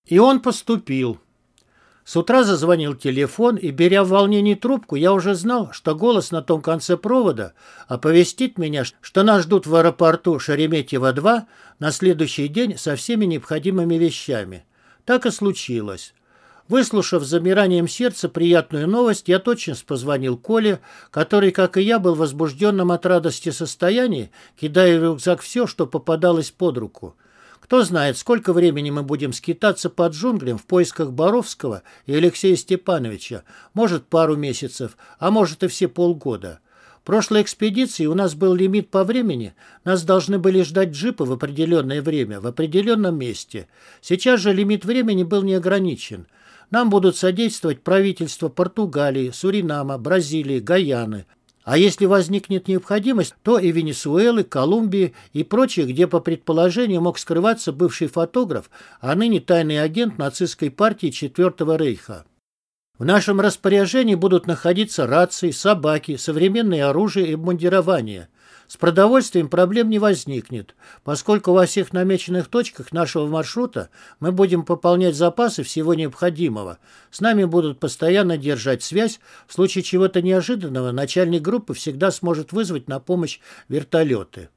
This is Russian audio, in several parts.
И он поступил. С утра зазвонил телефон, и, беря в волнении трубку, я уже знал, что голос на том конце провода оповестит меня, что нас ждут в аэропорту Шереметьево-2 на следующий день со всеми необходимыми вещами. Так и случилось. Выслушав с замиранием сердца приятную новость, я тотчас позвонил Коле, который, как и я, был в возбужденном от радости состоянии, кидая в рюкзак все, что попадалось под руку. Кто знает, сколько времени мы будем скитаться под джунглям в поисках Боровского и Алексея Степановича. Может, пару месяцев, а может и все полгода. В прошлой экспедиции у нас был лимит по времени. Нас должны были ждать джипы в определенное время, в определенном месте. Сейчас же лимит времени был не ограничен. Нам будут содействовать правительства Португалии, Суринама, Бразилии, Гайаны. А если возникнет необходимость, то и Венесуэлы, Колумбии и прочие, где по предположению мог скрываться бывший фотограф, а ныне тайный агент нацистской партии Четвертого Рейха. В нашем распоряжении будут находиться рации, собаки, современное оружие и обмундирование. С продовольствием проблем не возникнет, поскольку во всех намеченных точках нашего маршрута мы будем пополнять запасы всего необходимого. С нами будут постоянно держать связь. В случае чего-то неожиданного начальник группы всегда сможет вызвать на помощь вертолеты.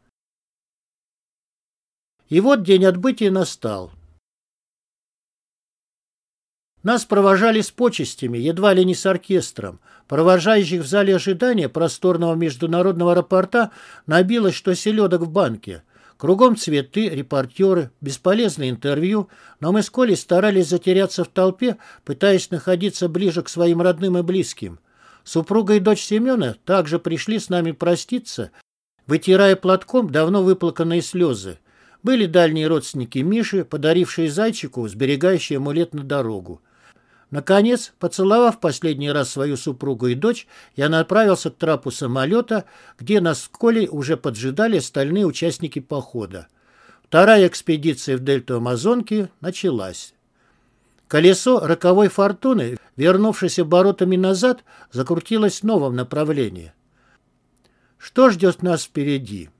И вот день отбытия настал. Нас провожали с почестями, едва ли не с оркестром. Провожающих в зале ожидания просторного международного аэропорта набилось, что селедок в банке. Кругом цветы, репортеры, бесполезные интервью, но мы с Колей старались затеряться в толпе, пытаясь находиться ближе к своим родным и близким. Супруга и дочь Семена также пришли с нами проститься, вытирая платком давно выплаканные слезы. Были дальние родственники Миши, подарившие зайчику сберегающий амулет на дорогу. Наконец, поцеловав последний раз свою супругу и дочь, я направился к трапу самолета, где нас с Колей уже поджидали остальные участники похода. Вторая экспедиция в дельту Амазонки началась. Колесо роковой фортуны, вернувшись оборотами назад, закрутилось в новом направлении. Что ждет нас впереди?